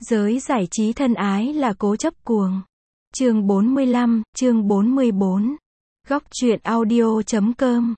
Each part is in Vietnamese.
Giới giải trí thân ái là cố chấp cuồng. Chương 45, chương 44. Góc truyện audio.com.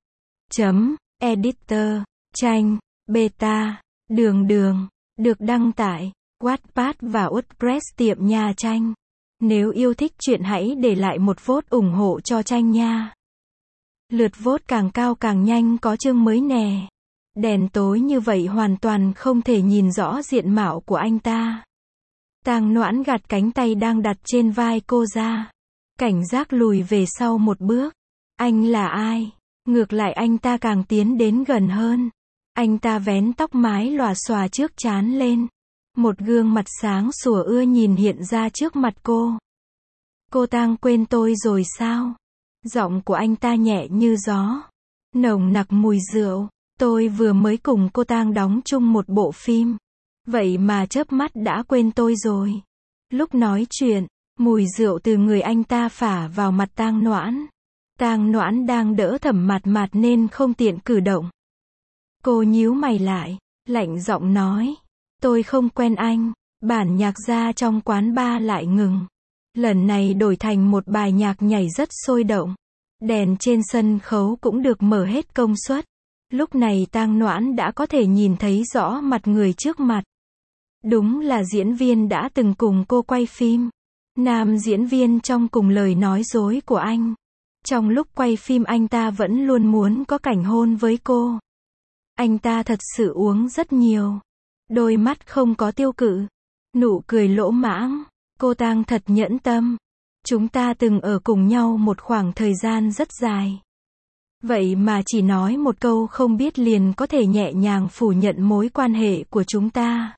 Editor. Tranh. Beta. Đường. Được đăng tải Wattpad và WordPress tiệm nha tranh. Nếu yêu thích truyện hãy để lại một vote ủng hộ cho tranh nha. Lượt vote càng cao càng nhanh có chương mới nè. Đèn tối như vậy hoàn toàn không thể nhìn rõ diện mạo của anh ta. Tang Noãn gạt cánh tay đang đặt trên vai cô ra. Cảnh giác lùi về sau một bước. Anh là ai? Ngược lại anh ta càng tiến đến gần hơn. Anh ta vén tóc mái lòa xòa trước trán lên. Một gương mặt sáng sủa ưa nhìn hiện ra trước mặt cô. Cô Tang quên tôi rồi sao? Giọng của anh ta nhẹ như gió. Nồng nặc mùi rượu. Tôi vừa mới cùng cô Tang đóng chung một bộ phim. Vậy mà chớp mắt đã quên tôi rồi. Lúc nói chuyện, mùi rượu từ người anh ta phả vào mặt Tang Noãn. Tang Noãn đang đỡ Thẩm Mạt Mạt nên không tiện cử động. Cô nhíu mày lại, lạnh giọng nói. Tôi không quen anh. Bản nhạc ra trong quán bar lại ngừng. Lần này đổi thành một bài nhạc nhảy rất sôi động. Đèn trên sân khấu cũng được mở hết công suất. Lúc này Tang Noãn đã có thể nhìn thấy rõ mặt người trước mặt. Đúng là diễn viên đã từng cùng cô quay phim. Nam diễn viên trong cùng lời nói dối của anh. Trong lúc quay phim anh ta vẫn luôn muốn có cảnh hôn với cô. Anh ta thật sự uống rất nhiều. Đôi mắt không có tiêu cự. Nụ cười lỗ mãng. Cô Tang thật nhẫn tâm. Chúng ta từng ở cùng nhau một khoảng thời gian rất dài. Vậy mà chỉ nói một câu không biết liền có thể nhẹ nhàng phủ nhận mối quan hệ của chúng ta.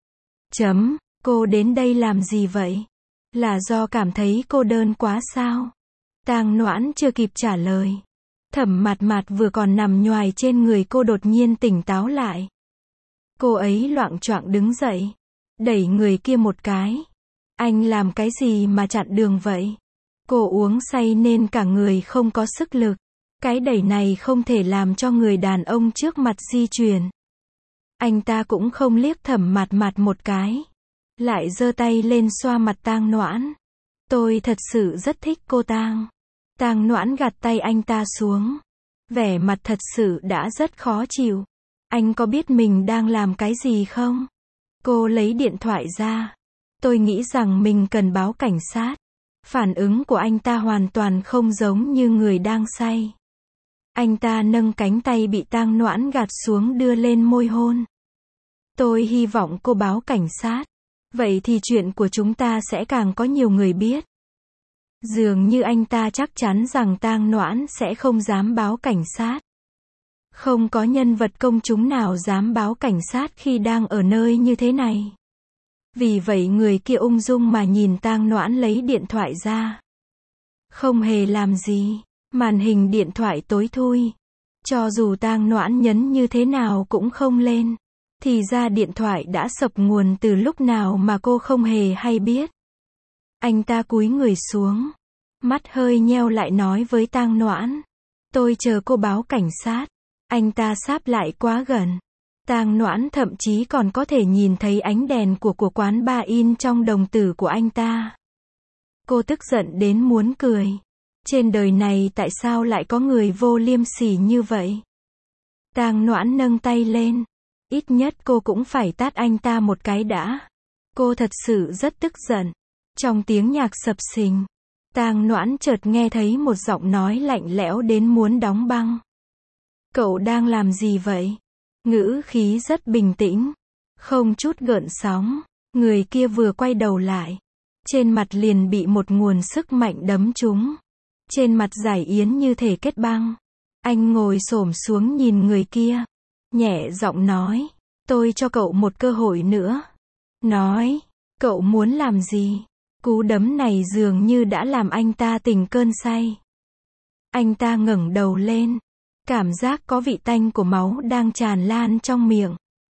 Cô đến đây làm gì vậy? Là do cảm thấy cô đơn quá sao? Tang Noãn chưa kịp trả lời. Thẩm Mạt Mạt vừa còn nằm nhoài trên người cô đột nhiên tỉnh táo lại. Cô ấy loạng choạng đứng dậy. Đẩy người kia một cái. Anh làm cái gì mà chặn đường vậy? Cô uống say nên cả người không có sức lực. Cái đẩy này không thể làm cho người đàn ông trước mặt di chuyển. Anh ta cũng không liếc Thẩm Mạt Mạt một cái. Lại giơ tay lên xoa mặt Tang Noãn. Tôi thật sự rất thích cô Tang. Tang Noãn gạt tay anh ta xuống. Vẻ mặt thật sự đã rất khó chịu. Anh có biết mình đang làm cái gì không? Cô lấy điện thoại ra. Tôi nghĩ rằng mình cần báo cảnh sát. Phản ứng của anh ta hoàn toàn không giống như người đang say. Anh ta nâng cánh tay bị Tang Noãn gạt xuống đưa lên môi hôn. Tôi hy vọng cô báo cảnh sát. Vậy thì chuyện của chúng ta sẽ càng có nhiều người biết. Dường như anh ta chắc chắn rằng Tang Noãn sẽ không dám báo cảnh sát. Không có nhân vật công chúng nào dám báo cảnh sát khi đang ở nơi như thế này. Vì vậy người kia ung dung mà nhìn Tang Noãn lấy điện thoại ra. Không hề làm gì. Màn hình điện thoại tối thui. Cho dù Tang Noãn nhấn như thế nào cũng không lên. Thì ra điện thoại đã sập nguồn từ lúc nào mà cô không hề hay biết. Anh ta cúi người xuống. Mắt hơi nheo lại nói với Tang Noãn. Tôi chờ cô báo cảnh sát. Anh ta sáp lại quá gần. Tang Noãn thậm chí còn có thể nhìn thấy ánh đèn của quán bar in trong đồng tử của anh ta. Cô tức giận đến muốn cười. Trên đời này tại sao lại có người vô liêm sỉ như vậy? Tang Noãn nâng tay lên. Ít nhất cô cũng phải tát anh ta một cái đã. Cô thật sự rất tức giận. Trong tiếng nhạc sập sình, Tang Noãn chợt nghe thấy một giọng nói lạnh lẽo đến muốn đóng băng. Cậu đang làm gì vậy? Ngữ khí rất bình tĩnh. Không chút gợn sóng. Người kia vừa quay đầu lại. Trên mặt liền bị một nguồn sức mạnh đấm trúng. Trên mặt Giải Yến như thể kết băng. Anh ngồi xổm xuống nhìn người kia. Nhẹ giọng nói. Tôi cho cậu một cơ hội nữa. Nói. Cậu muốn làm gì? Cú đấm này dường như đã làm anh ta tỉnh cơn say. Anh ta ngẩng đầu lên. Cảm giác có vị tanh của máu đang tràn lan trong miệng.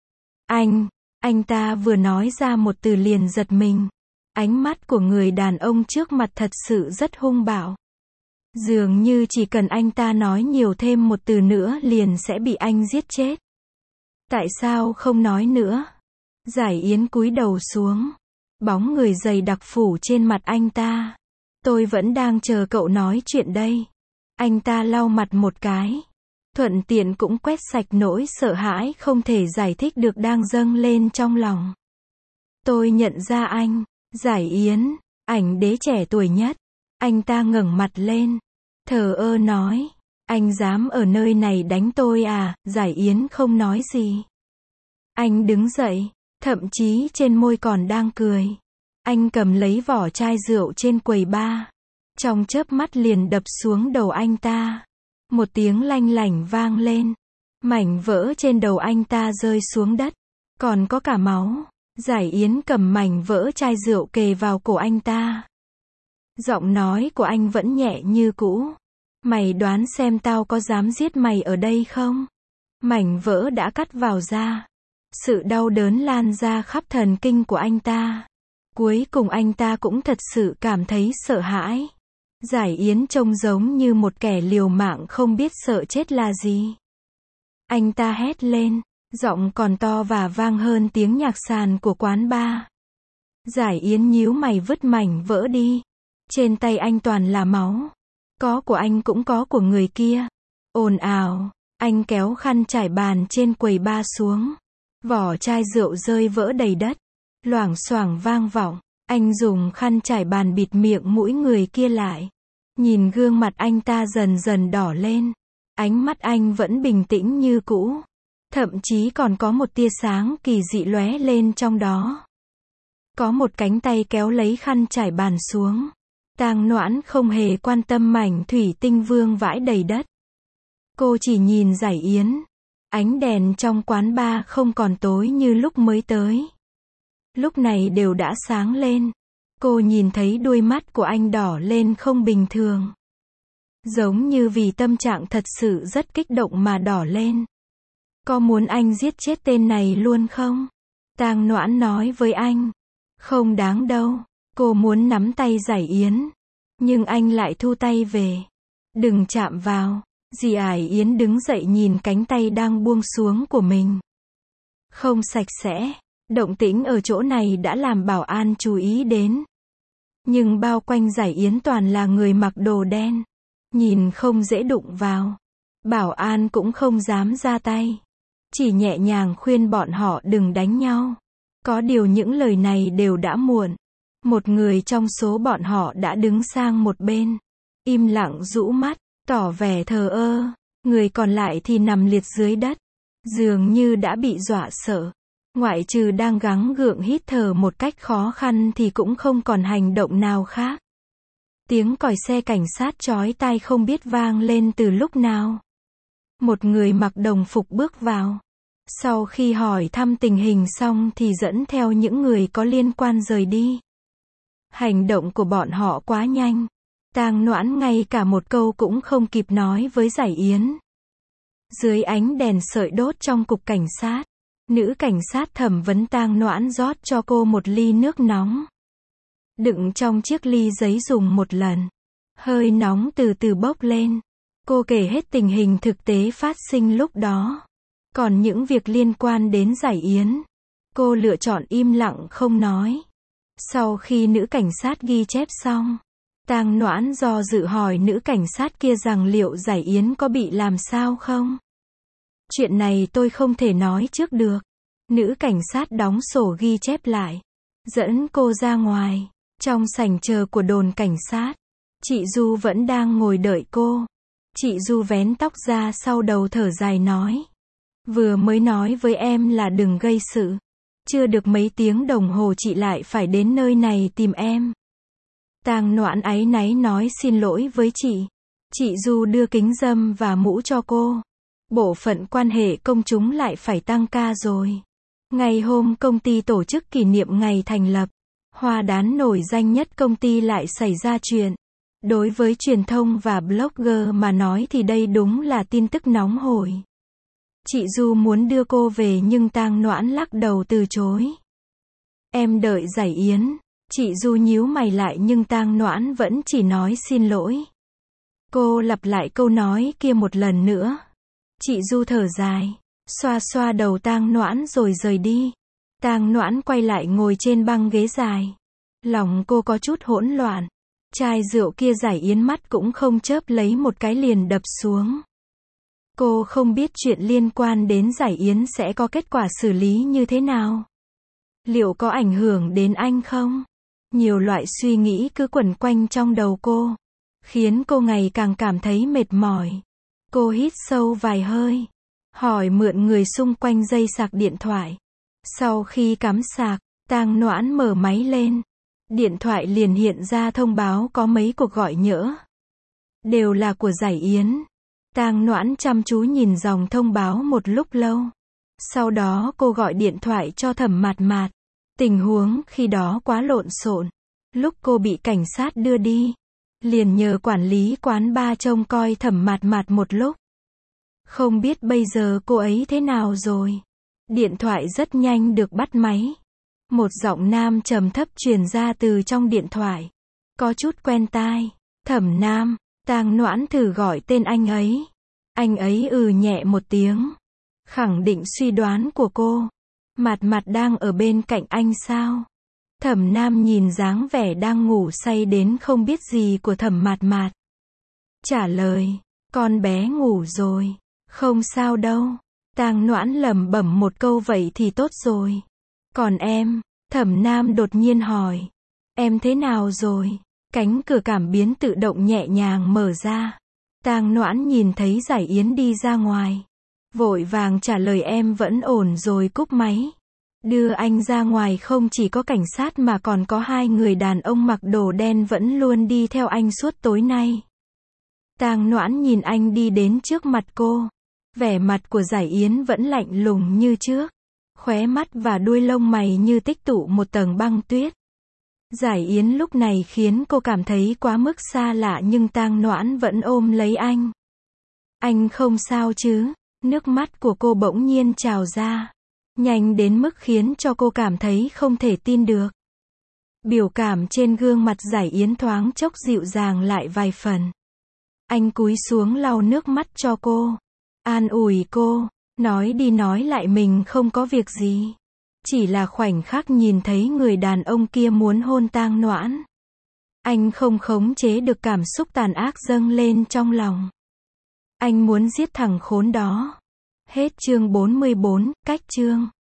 Anh ta vừa nói ra một từ liền giật mình. Ánh mắt của người đàn ông trước mặt thật sự rất hung bạo. Dường như chỉ cần anh ta nói nhiều thêm một từ nữa liền sẽ bị anh giết chết. Tại sao không nói nữa? Giải Yến cúi đầu xuống. Bóng người dày đặc phủ trên mặt anh ta. Tôi vẫn đang chờ cậu nói chuyện đây. Anh ta lau mặt một cái. Thuận tiện cũng quét sạch nỗi sợ hãi không thể giải thích được đang dâng lên trong lòng. Tôi nhận ra anh, Giải Yến, ảnh đế trẻ tuổi nhất. Anh ta ngẩng mặt lên, thờ ơ nói, anh dám ở nơi này đánh tôi à? Giải Yến không nói gì. Anh đứng dậy, thậm chí trên môi còn đang cười. Anh cầm lấy vỏ chai rượu trên quầy bar. Trong chớp mắt liền đập xuống đầu anh ta. Một tiếng lanh lảnh vang lên. Mảnh vỡ trên đầu anh ta rơi xuống đất. Còn có cả máu. Giải Yến cầm mảnh vỡ chai rượu kề vào cổ anh ta. Giọng nói của anh vẫn nhẹ như cũ. Mày đoán xem tao có dám giết mày ở đây không? Mảnh vỡ đã cắt vào da. Sự đau đớn lan ra khắp thần kinh của anh ta. Cuối cùng anh ta cũng thật sự cảm thấy sợ hãi. Giải Yến trông giống như một kẻ liều mạng không biết sợ chết là gì. Anh ta hét lên, giọng còn to và vang hơn tiếng nhạc sàn của quán bar. Giải Yến nhíu mày vứt mảnh vỡ đi. Trên tay anh toàn là máu. Có của anh cũng có của người kia. Ồn ào, anh kéo khăn trải bàn trên quầy bar xuống. Vỏ chai rượu rơi vỡ đầy đất. Loảng xoảng vang vọng. Anh dùng khăn trải bàn bịt miệng mũi người kia lại. Nhìn gương mặt anh ta dần dần đỏ lên. Ánh mắt anh vẫn bình tĩnh như cũ. Thậm chí còn có một tia sáng kỳ dị lóe lên trong đó. Có một cánh tay kéo lấy khăn trải bàn xuống. Tang Noãn không hề quan tâm mảnh thủy tinh vương vãi đầy đất. Cô chỉ nhìn Giải Yến. Ánh đèn trong quán bar không còn tối như lúc mới tới. Lúc này đều đã sáng lên. Cô nhìn thấy đuôi mắt của anh đỏ lên không bình thường. Giống như vì tâm trạng thật sự rất kích động mà đỏ lên. Có muốn anh giết chết tên này luôn không? Tang Noãn nói với anh. Không đáng đâu. Cô muốn nắm tay Giải Yến. Nhưng anh lại thu tay về. Đừng chạm vào. Giải Yến đứng dậy nhìn cánh tay đang buông xuống của mình. Không sạch sẽ. Động tĩnh ở chỗ này đã làm bảo an chú ý đến. Nhưng bao quanh Giải Yến toàn là người mặc đồ đen. Nhìn không dễ đụng vào. Bảo an cũng không dám ra tay. Chỉ nhẹ nhàng khuyên bọn họ đừng đánh nhau. Có điều những lời này đều đã muộn. Một người trong số bọn họ đã đứng sang một bên. Im lặng rũ mắt, tỏ vẻ thờ ơ. Người còn lại thì nằm liệt dưới đất. Dường như đã bị dọa sợ. Ngoại trừ đang gắng gượng hít thở một cách khó khăn thì cũng không còn hành động nào khác. Tiếng còi xe cảnh sát chói tai không biết vang lên từ lúc nào. Một người mặc đồng phục bước vào. Sau khi hỏi thăm tình hình xong thì dẫn theo những người có liên quan rời đi. Hành động của bọn họ quá nhanh. Tang Noãn ngay cả một câu cũng không kịp nói với Giải Yến. Dưới ánh đèn sợi đốt trong cục cảnh sát, nữ cảnh sát thẩm vấn Tang Noãn rót cho cô một ly nước nóng. Đựng trong chiếc ly giấy dùng một lần. Hơi nóng từ từ bốc lên. Cô kể hết tình hình thực tế phát sinh lúc đó. Còn những việc liên quan đến Giải Yến, cô lựa chọn im lặng không nói. Sau khi nữ cảnh sát ghi chép xong, Tang Noãn do dự hỏi nữ cảnh sát kia rằng liệu Giải Yến có bị làm sao không? Chuyện này tôi không thể nói trước được. Nữ cảnh sát đóng sổ ghi chép lại. Dẫn cô ra ngoài. Trong sảnh chờ của đồn cảnh sát, chị Du vẫn đang ngồi đợi cô. Chị Du vén tóc ra sau đầu thở dài nói. Vừa mới nói với em là đừng gây sự. Chưa được mấy tiếng đồng hồ chị lại phải đến nơi này tìm em. Tang Noãn áy náy nói xin lỗi với chị. Chị Du đưa kính râm và mũ cho cô. Bộ phận quan hệ công chúng lại phải tăng ca rồi. Ngày hôm công ty tổ chức kỷ niệm ngày thành lập, hoa đán nổi danh nhất công ty lại xảy ra chuyện. Đối với truyền thông và blogger mà nói thì đây đúng là tin tức nóng hổi. Chị Du muốn đưa cô về nhưng Tang Noãn lắc đầu từ chối. Em đợi Giải Yến. Chị Du nhíu mày lại nhưng Tang Noãn vẫn chỉ nói xin lỗi. Cô lặp lại câu nói kia một lần nữa. Chị Du thở dài, xoa xoa đầu Tang Noãn rồi rời đi. Tang Noãn quay lại ngồi trên băng ghế dài. Lòng cô có chút hỗn loạn. Chai rượu kia Giải Yến mắt cũng không chớp lấy một cái liền đập xuống. Cô không biết chuyện liên quan đến Giải Yến sẽ có kết quả xử lý như thế nào. Liệu có ảnh hưởng đến anh không? Nhiều loại suy nghĩ cứ quẩn quanh trong đầu cô, khiến cô ngày càng cảm thấy mệt mỏi. Cô hít sâu vài hơi, hỏi mượn người xung quanh dây sạc điện thoại. Sau khi cắm sạc, Tang Noãn mở máy lên. Điện thoại liền hiện ra thông báo có mấy cuộc gọi nhỡ. Đều là của Giải Yến. Tang Noãn chăm chú nhìn dòng thông báo một lúc lâu. Sau đó cô gọi điện thoại cho Thẩm Mạt Mạt. Tình huống khi đó quá lộn xộn. Lúc cô bị cảnh sát đưa đi, liền nhờ quản lý quán bar trông coi Thẩm Mạt Mạt một lúc. Không biết bây giờ cô ấy thế nào rồi. Điện thoại rất nhanh được bắt máy. Một giọng nam trầm thấp truyền ra từ trong điện thoại. Có chút quen tai. Thẩm Nam. Tang Noãn thử gọi tên anh ấy. Anh ấy nhẹ một tiếng. Khẳng định suy đoán của cô. Mạt Mạt đang ở bên cạnh anh sao? Thẩm Nam nhìn dáng vẻ đang ngủ say đến không biết gì của Thẩm Mạt Mạt. Trả lời, con bé ngủ rồi. Không sao đâu. Tang Noãn lẩm bẩm một câu vậy thì tốt rồi. Còn em? Thẩm Nam đột nhiên hỏi. Em thế nào rồi? Cánh cửa cảm biến tự động nhẹ nhàng mở ra. Tang Noãn nhìn thấy Giải Yến đi ra ngoài. Vội vàng trả lời em vẫn ổn rồi cúp máy. Đưa anh ra ngoài không chỉ có cảnh sát mà còn có hai người đàn ông mặc đồ đen vẫn luôn đi theo anh suốt tối nay. Tang Noãn nhìn anh đi đến trước mặt cô. Vẻ mặt của Giải Yến vẫn lạnh lùng như trước. Khóe mắt và đuôi lông mày như tích tụ một tầng băng tuyết. Giải Yến lúc này khiến cô cảm thấy quá mức xa lạ nhưng Tang Noãn vẫn ôm lấy anh. Anh không sao chứ? Nước mắt của cô bỗng nhiên trào ra. Nhanh đến mức khiến cho cô cảm thấy không thể tin được. Biểu cảm trên gương mặt Giải Yến thoáng chốc dịu dàng lại vài phần. Anh cúi xuống lau nước mắt cho cô. An ủi cô. Nói đi nói lại mình không có việc gì. Chỉ là khoảnh khắc nhìn thấy người đàn ông kia muốn hôn Tang Noãn. Anh không khống chế được cảm xúc tàn ác dâng lên trong lòng. Anh muốn giết thằng khốn đó. Hết chương 44, cách chương.